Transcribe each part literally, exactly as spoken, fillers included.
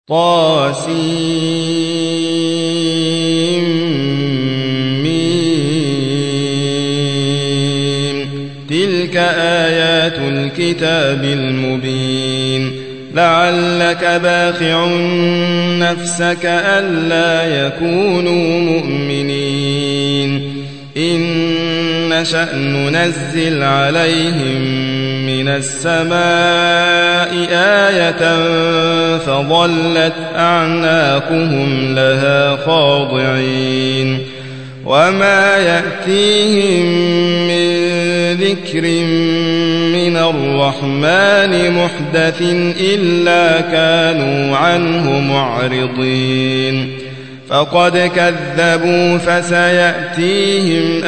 طاسيم تلك آيات الكتاب المبين لعلك باخع نفسك ألا يكونوا مؤمنين إن نشأ ننزل عليهم من السماء آية فظلت أعناقهم لها خاضعين وما يأتيهم من ذكر من الرحمن محدث إلا كانوا عنه معرضين فقد كذبوا فسيأتيهم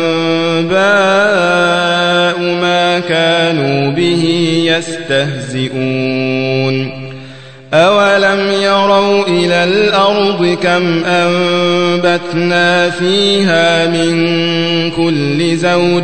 أنباء ما كانوا به يستهزئون أولم يروا إلى الأرض كم أنبتنا فيها من كل زوج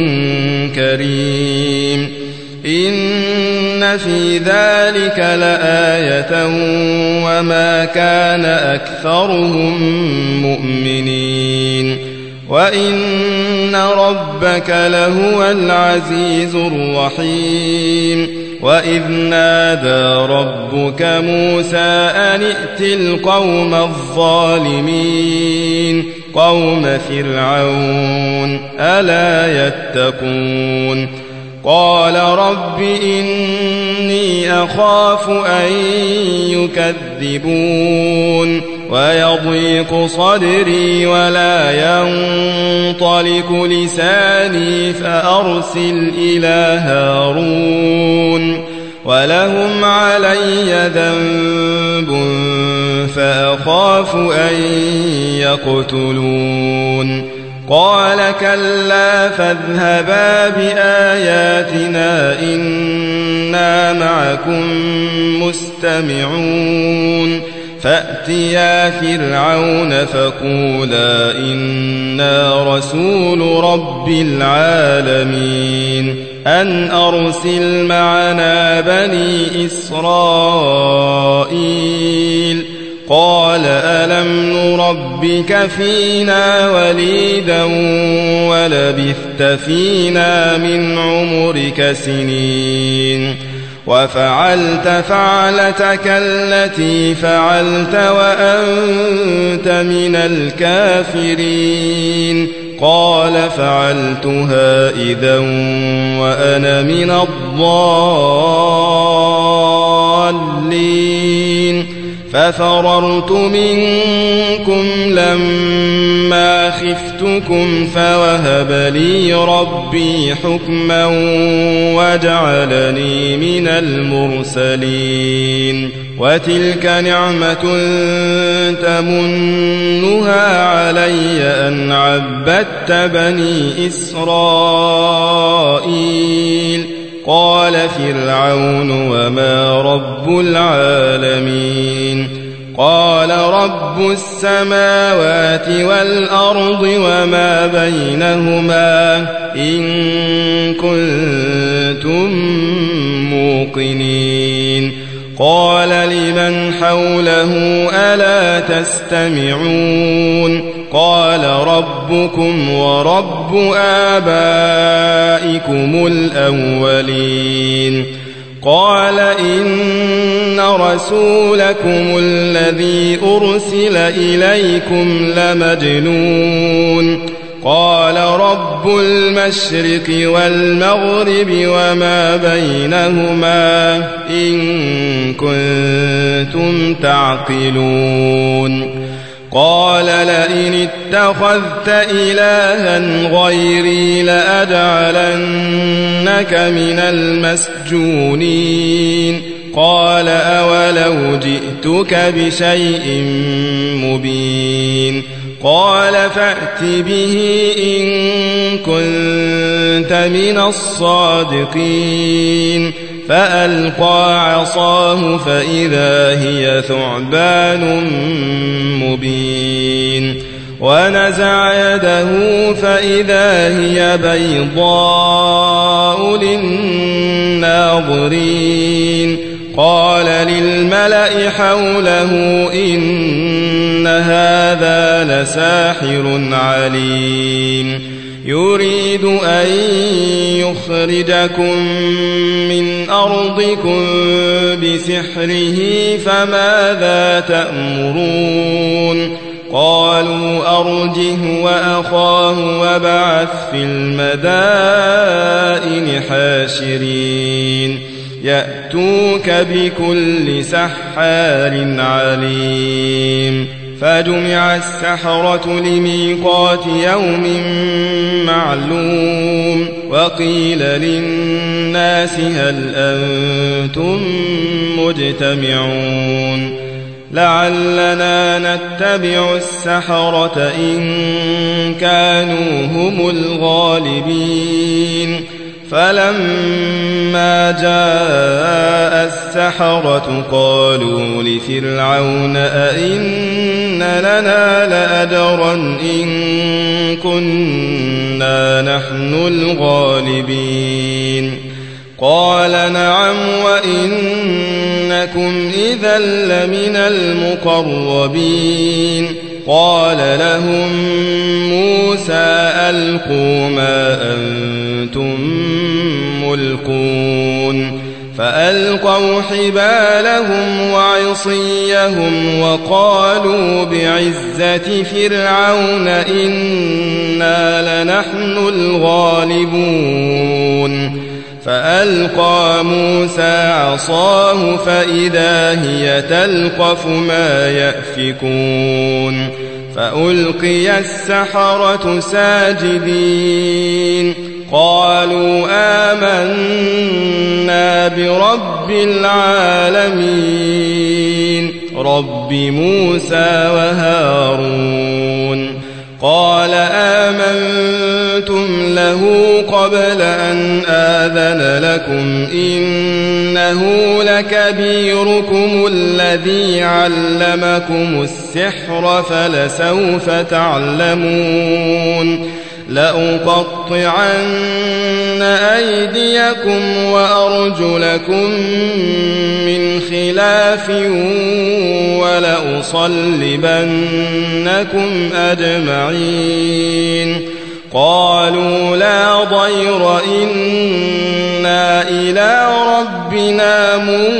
كريم إن في ذلك لآية وما كان أكثرهم مؤمنين وإن ربك لهو العزيز الرحيم وإذ نادى ربك موسى أن ائت القوم الظالمين قوم فرعون ألا يتقون قال رب إني أخاف أن يكذبون ويضيق صدري ولا ينطلق لساني فأرسل إلى هارون ولهم علي ذنب فأخاف أن يقتلون قال كلا فاذهبا بآياتنا إنا معكم مستمعون فأتيا فرعون فقولا إنا رسول رب العالمين أن أرسل معنا بني إسرائيل قال ألم نربك فينا وليدا ولبثت فينا من عمرك سنين وفعلت فعلتك التي فعلت وأنت من الكافرين قال فعلتها إذا وأنا من الضالين ففررت منكم لما خفتكم فوهب لي ربي حكما وجعلني من المرسلين وتلك نعمة تمنها علي أن عبدت بني إسرائيل قال فرعون وما رب العالمين قال رب السماوات والأرض وما بينهما إن كنتم موقنين قال لمن حوله ألا تستمعون قال ربكم ورب آبائكم الأولين قال إن رسولكم الذي أرسل إليكم لمجنون قال رب المشرق والمغرب وما بينهما إن كنتم تعقلون قال لئن اتخذت إلها غيري لأجعلنك من المسجونين قال أولو جئتك بشيء مبين قال فأت به إن كنت من الصادقين فألقى عصاه فإذا هي ثعبان مبين ونزع يده فإذا هي بيضاء للناظرين قال للملأ حوله إن هذا لساحر عليم يريد أن يخرجكم من أرضكم بسحره فماذا تأمرون قالوا أرجه وأخاه وابعث في المدائن حاشرين يأتوك بكل سحار عليم فجمع السحرة لميقات يوم معلوم وقيل للناس هل أنتم مجتمعون لعلنا نتبع السحرة إن كانوا هم الغالبين فلما جاء السحرة قالوا لفرعون أئن لنا لأجرا إن كنا نحن الغالبين قال نعم وإنكم إذا لمن المقربين قال لهم موسى ألقوا ما أنتم ملقون فألقوا حبالهم وعصيهم وقالوا بعزة فرعون إنا لنحن الغالبون فألقى موسى عصاه فإذا هي تلقف ما يأفكون فألقي السحرة ساجدين قالوا آمنا برب العالمين رب موسى وهارون قال آمنتم له قبل أن آذن لكم إنه لكبيركم الذي علمكم السحر فلسوف تعلمون لأقطعن أيديكم وأرجلكم من خلاف ولأصلبنكم أجمعين قالوا لا ضير إنا إلى ربنا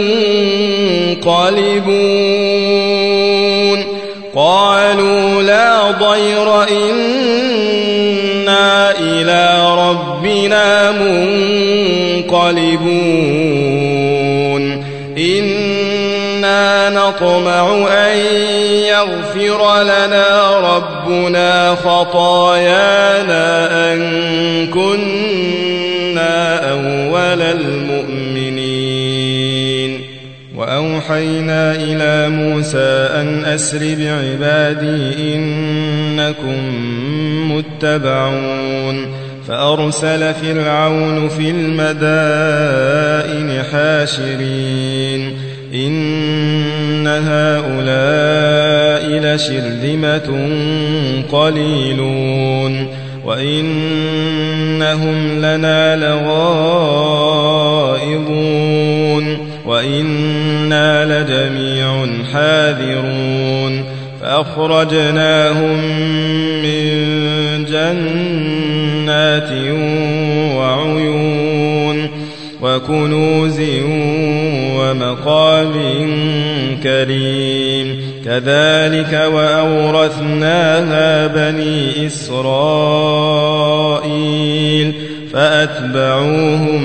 منقلبون قالوا لا ضير إنا إلى ربنا منقلبون إنا نطمع أن يغفر لنا ربنا خطايانا أن كنا أول المؤمنين وأوحينا إلى موسى أن أسر بعبادي إنكم متبعون فأرسل فرعون في المدائن حاشرين إن هؤلاء لشرذمة قليلون وإنهم لنا لغائظون وإنا لجميع حاذرون فأخرجناهم من جنات وعيون وكنوز ومقام كريم كذلك وأورثناها بني إسرائيل فأتبعوهم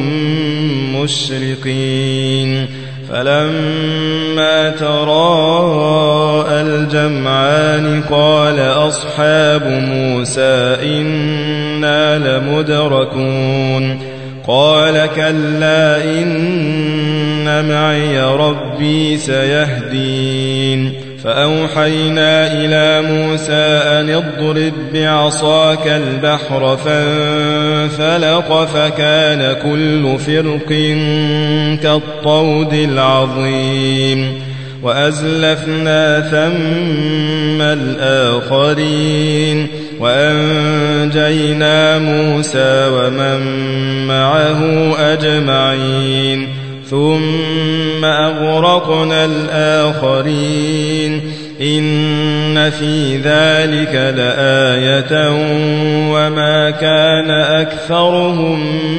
مشرقين فلما تراءى الجمعان قال أصحاب موسى إنا لمدركون قال كلا إن معي ربي سيهدين فأوحينا إلى موسى أن اضرب بعصاك البحر فانفلق فكان كل فرق كالطود العظيم وأزلفنا ثم الآخرين وأنجينا موسى ومن معه أجمعين ثم أغرقنا الآخرين إن في ذلك لآية وما كان أكثرهم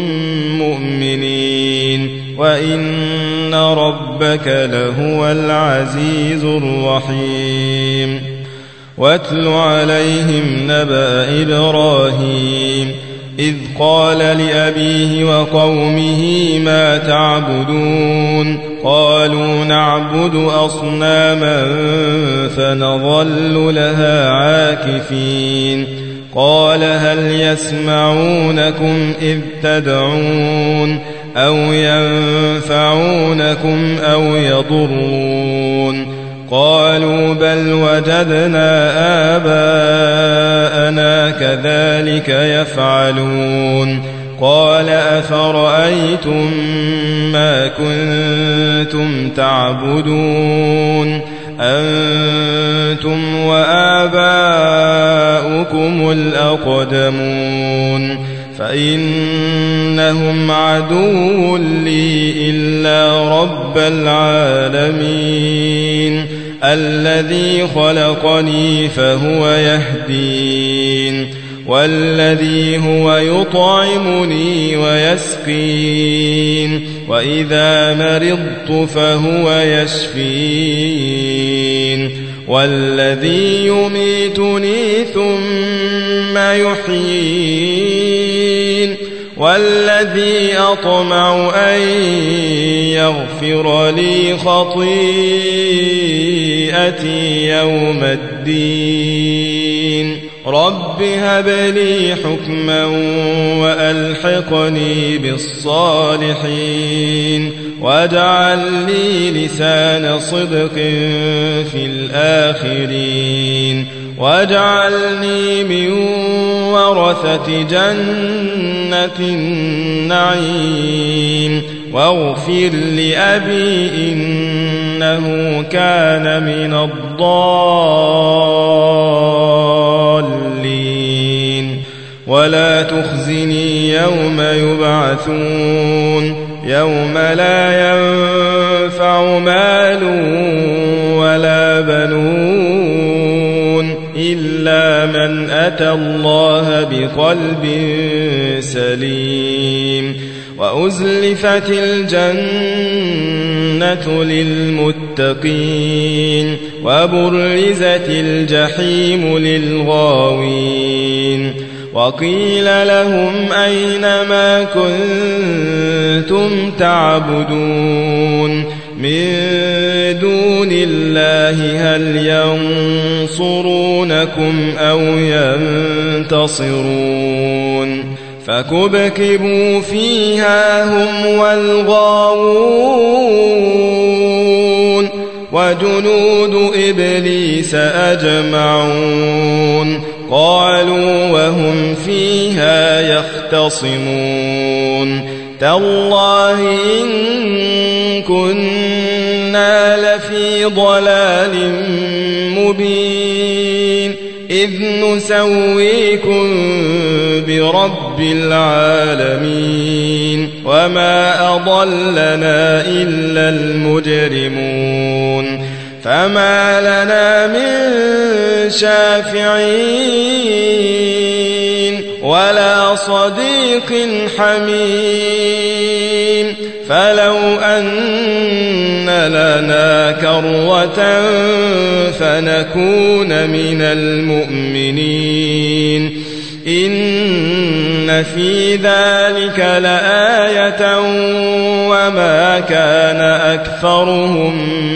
مؤمنين وإن ربك لهو العزيز الرحيم واتل عليهم نبأ إبراهيم إذ قال لأبيه وقومه ما تعبدون قالوا نعبد أصناما فنظل لها عاكفين قال هل يسمعونكم إذ تدعون أو ينفعونكم أو يضرون قالوا بل وجدنا آباءنا كذلك يفعلون قال أفرأيتم ما كنتم تعبدون أنتم وآباؤكم الأقدمون فإنهم عدو لي إلا رب العالمين الذي خلقني فهو يهدين والذي هو يطعمني ويسقين وإذا مرضت فهو يشفين والذي يميتني ثم يحيين والذي أطمع أن يغفر لي خطيئتي يوم الدين رب هب لي حكما وألحقني بالصالحين واجعل لي لسان صدق في الآخرين واجعلني من ورثة جنة النعيم واغفر لأبي إنه كان من الضالين ولا تخزني يوم يبعثون يوم لا ينفع مال ولا بنون إلا من أتى الله بقلب سليم وأزلفت الجنة للمتقين وبرزت الجحيم للغاوين وقيل لهم أين ما كنتم تعبدون من دون الله هل ينصرونكم أو ينتصرون فكبكبوا فيها هم والغاوون وجنود إبليس أجمعون قالوا وهم فيها يختصمون تالله إن كنا لفي ضلال مبين إذ نسويكم برب العالمين وما أضلنا إلا المجرمون فما لنا من شافعين ولا صديق حميم فلو أن لنا كروة فنكون من المؤمنين إن في ذلك لآية وما كان أكثرهم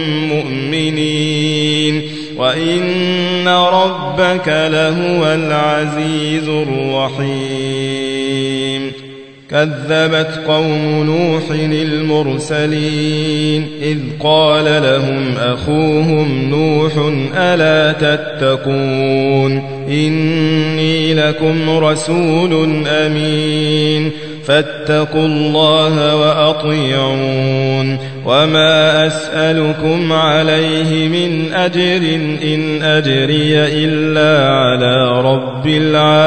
مؤمنين وإن ربك لهو العزيز الرحيم كذبت قوم نوح المرسلين إذ قال لهم أخوهم نوح ألا تتقون إني لكم رسول أمين فاتقوا الله وأطيعون وما أسألكم عليه من أجر إن أجري إلا على رب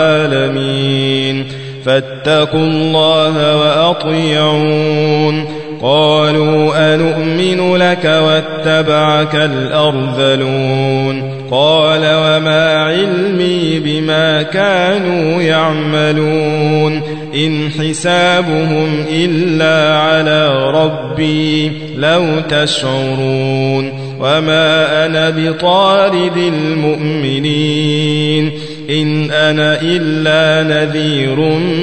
العالمين فاتقوا الله وأطيعون قالوا أنؤمن لك واتبعك الأرذلون قال وما علمي بما كانوا يعملون إن حسابهم إلا على ربي لو تشعرون وما أنا بطارد المؤمنين إن أنا إلا نذير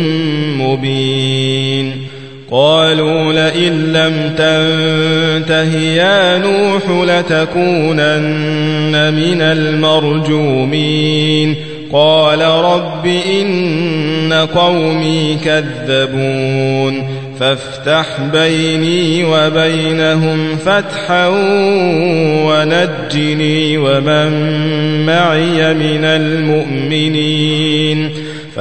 مبين قالوا لئن لم تنته يا نوح لتكونن من المرجومين قال رب إن قومي كذبون فافتح بيني وبينهم فتحا ونجني ومن معي من المؤمنين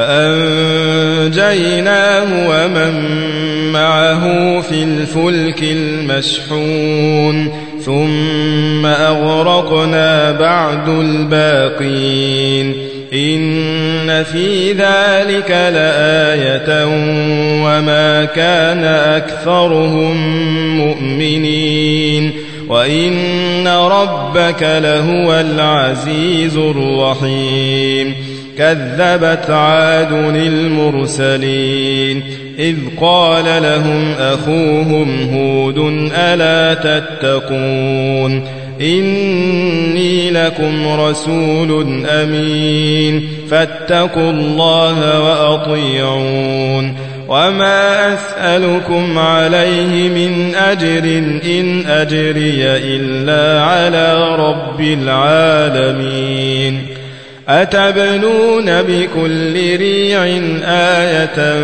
فأنجيناه ومن معه في الفلك المشحون ثم أغرقنا بعد الباقين إن في ذلك لآية وما كان أكثرهم مؤمنين وإن ربك لهو العزيز الرحيم كذبت عاد المرسلين إذ قال لهم أخوهم هود ألا تتقون إني لكم رسول أمين فاتقوا الله وأطيعون وما أسألكم عليه من أجر إن أجري إلا على رب العالمين أتبنون بكل ريع آية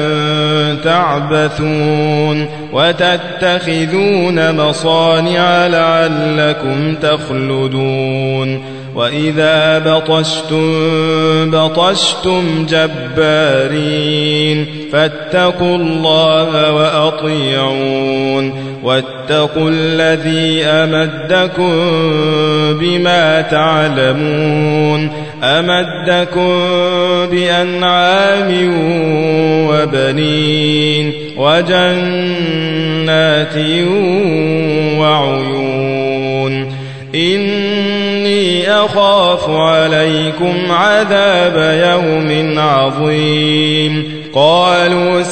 تعبثون وتتخذون مصانع لعلكم تخلدون وإذا بطشتم بطشتم جبارين فاتقوا الله وأطيعون واتقوا الذي أمدكم بما تعلمون أمدكم بأنعام وبنين وجنات وعيون إني أخاف عليكم عذاب يوم عظيم قالوا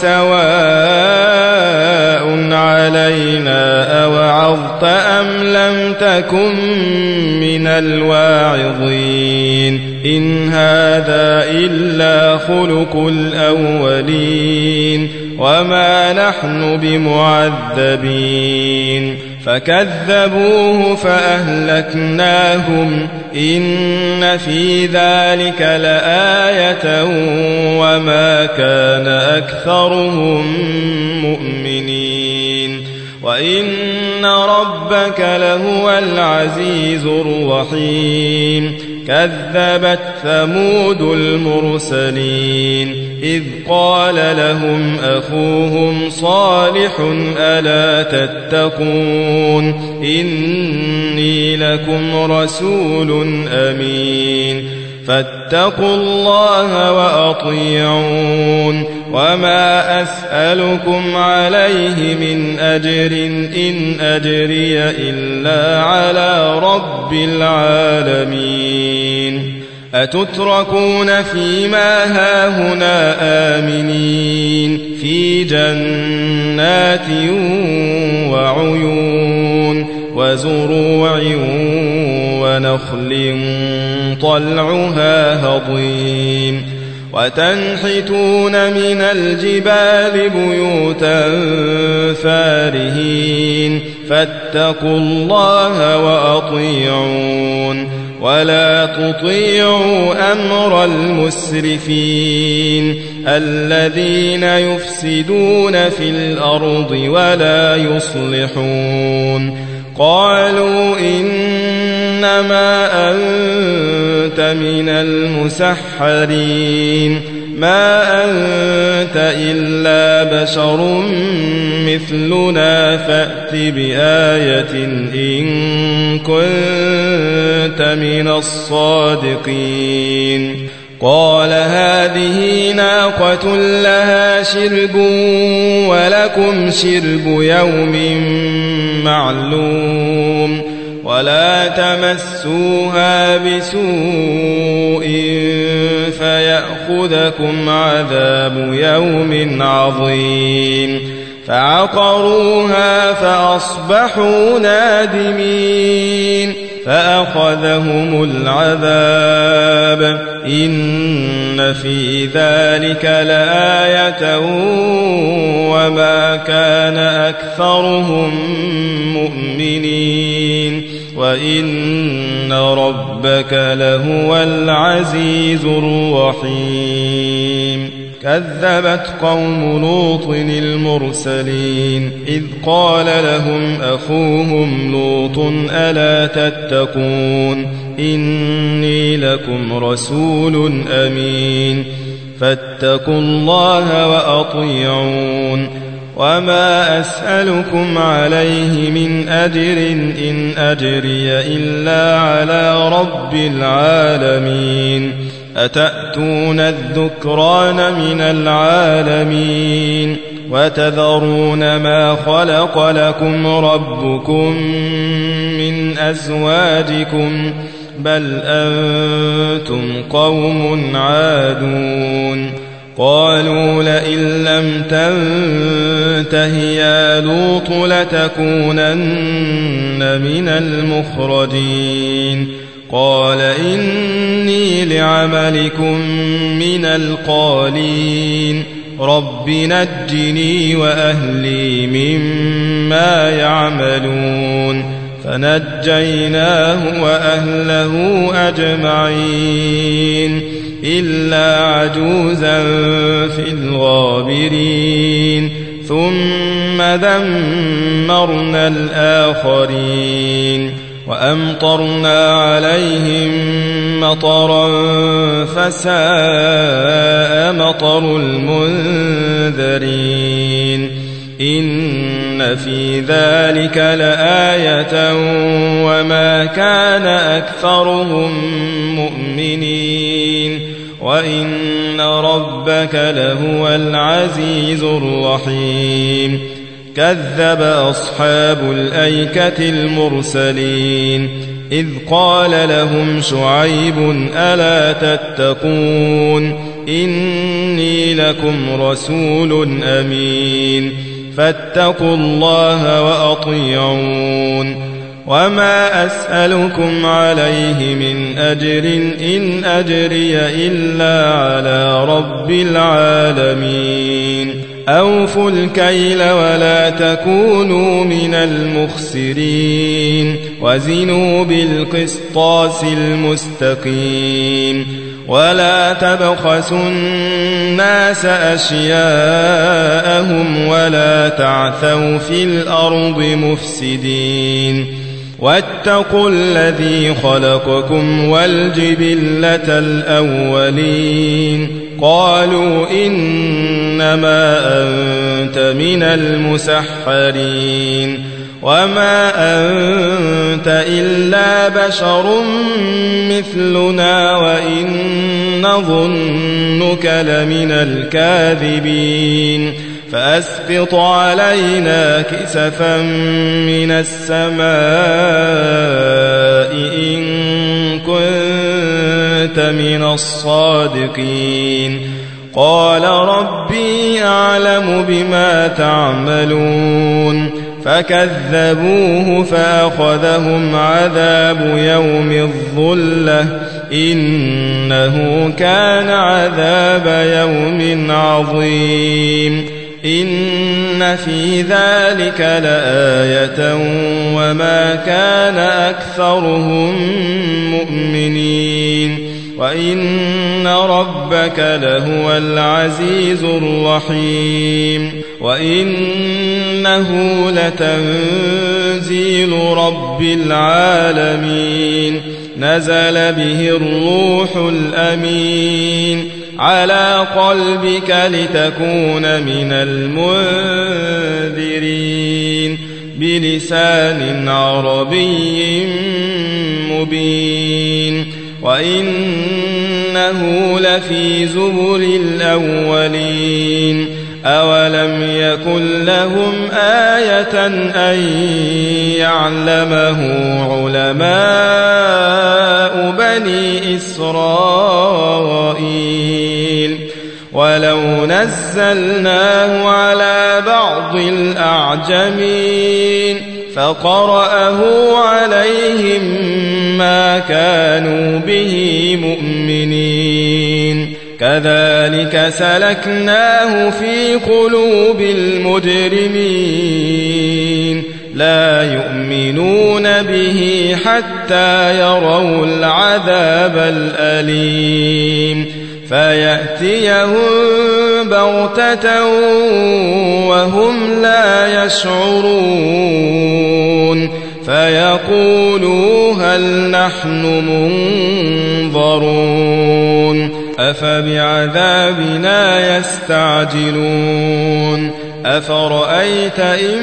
سواء علينا أوعظت أم لم تكن من الواعظين إن هذا إلا خلق الأولين وما نحن بمعذبين فكذبوه فأهلكناهم إن في ذلك لآية وما كان أكثرهم مؤمنين وإن ربك لهو العزيز الرحيم كذبت ثمود المرسلين إذ قال لهم أخوهم صالح ألا تتقون إني لكم رسول أمين فاتقوا الله وأطيعون وما أسألكم عليه من أجر إن أجري إلا على رب العالمين أتتركون فيما هاهنا آمنين في جنات وعيون وزروع ونخل طلعها هضيم وتنحتون من الجبال بيوتا فارهين فاتقوا الله وأطيعون ولا تطيعوا أمر المسرفين الذين يفسدون في الأرض ولا يصلحون قالوا إنما أنت من المسحرين ما أنت إلا بشر مثلنا فأت بآية إن كنت من الصادقين قال هذه ناقة لها شرب ولكم شرب يوم معلوم ولا تمسوها بسوء فيأخذكم عذاب يوم عظيم فعقروها فأصبحوا نادمين فأخذهم العذاب إن في ذلك لآية وما كان أكثرهم مؤمنين وإن ربك لهو العزيز الرحيم كذبت قوم لوط المرسلين إذ قال لهم أخوهم لوط ألا تتقون إني لكم رسول أمين فاتقوا الله وأطيعون وما أسألكم عليه من أجر إن أجري إلا على رب العالمين أتأتون الذكران من العالمين وتذرون ما خلق لكم ربكم من أزواجكم بل أنتم قوم عادون قالوا لئن لم تنته يا لوط لتكونن من المخرجين قال إني لعملكم من القالين رب نجني وأهلي مما يعملون فنجيناه وأهله أجمعين إلا عجوزا في الغابرين ثم دمرنا الآخرين وأمطرنا عليهم مطرا فساء مطر المنذرين إن في ذلك لآية وما كان أكثرهم مؤمنين وإن ربك لهو العزيز الرحيم كذب أصحاب الأيكة المرسلين إذ قال لهم شعيب ألا تتقون إني لكم رسول أمين فاتقوا الله وأطيعون وما أسألكم عليه من أجر إن أجري إلا على رب العالمين أوفوا الكيل ولا تكونوا من المخسرين وزنوا بالقسطاس المستقيم ولا تبخسوا الناس أشياءهم ولا تعثوا في الأرض مفسدين واتقوا الذي خلقكم والجبلة الأولين قالوا إنما أنت من المسحرين وما أنت إلا بشر مثلنا وإن نظنك لمن الكاذبين فأسقط علينا كسفا من السماء إن كنت من الصادقين قال ربي أعلم بما تعملون فكذبوه فأخذهم عذاب يوم الظلة إنه كان عذاب يوم عظيم إن في ذلك لآية وما كان أكثرهم مؤمنين وإن ربك لهو العزيز الرحيم وإنه لتنزيل رب العالمين نزل به الروح الأمين على قلبك لتكون من المنذرين بلسان عربي مبين وإنه لفي زبر الأولين أولم يكن لهم آية أن يعلمه علماء بني إسرائيل ولو نزلناه على بعض الأعجمين فقرأه عليهم ما كانوا به مؤمنين كذلك سلكناه في قلوب المجرمين لا يؤمنون به حتى يروا العذاب الأليم فيأتيهم بغتة وهم لا يشعرون فيقولوا هل نحن منظرون أفبعذابنا يستعجلون أفرأيت إن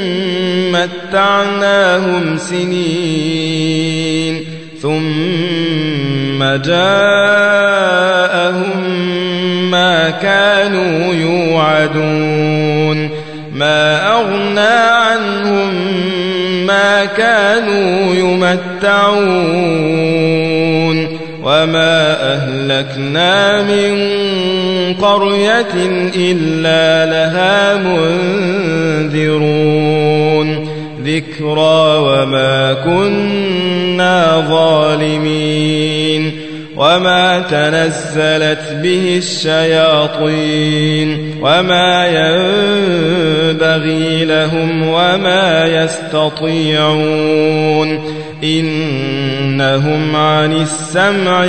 متعناهم سنين ثم جاءهم ما كانوا يوعدون ما أغنى عنهم ما كانوا يمتعون وما أهلكنا من قرية إلا لها منذرون ذكرى وما كنا ظالمين وما تنزلت به الشياطين وما ينبغي لهم وما يستطيعون إنهم عن السمع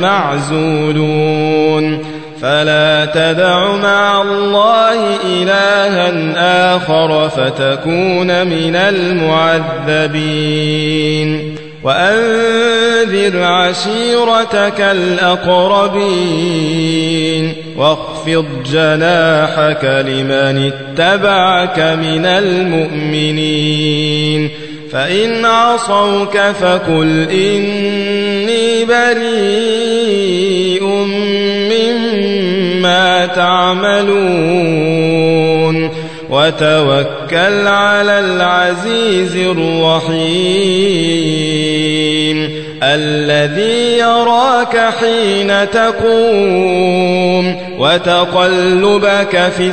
لمعزولون فلا تدع مع الله إلها آخر فتكون من المعذبين وأنذر عشيرتك الأقربين واخفض جناحك لمن اتبعك من المؤمنين فإن عصوك فقل إني بريء مما تعملون وتوكل على العزيز الرحيم الذي يراك حين تقوم وتقلبك في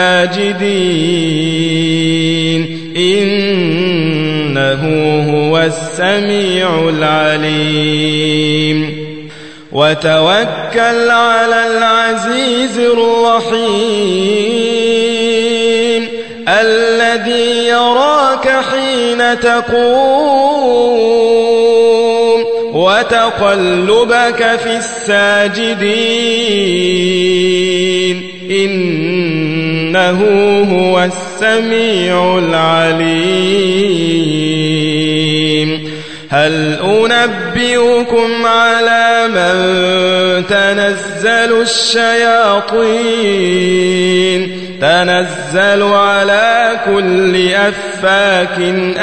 الساجدين إنه هو السميع العليم وتوكل على العزيز الرحيم الذي يراك حين تقوم وتقلبك في الساجدين إنه هو السميع العليم هل أنبئكم على من تنزل الشياطين تنزل على كل أفاك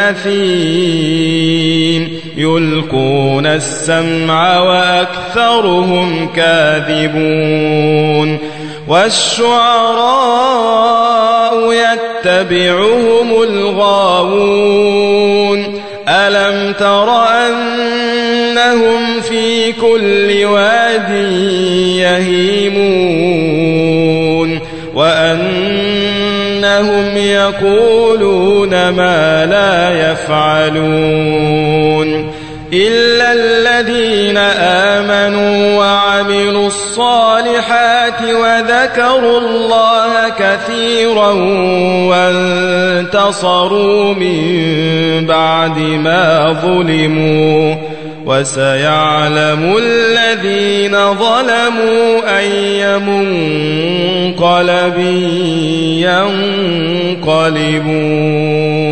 أثيم يلقون السمع وأكثرهم كاذبون والشعراء يتبعهم الغاوون ألم تر أنهم في كل واد يهيمون وأنهم يقولون ما لا يفعلون إلا الذين آمنوا وعملوا الصالحات وذكروا الله كثيرا وانتصروا من بعد ما ظلموا وسيعلم الذين ظلموا أي منقلب ينقلبون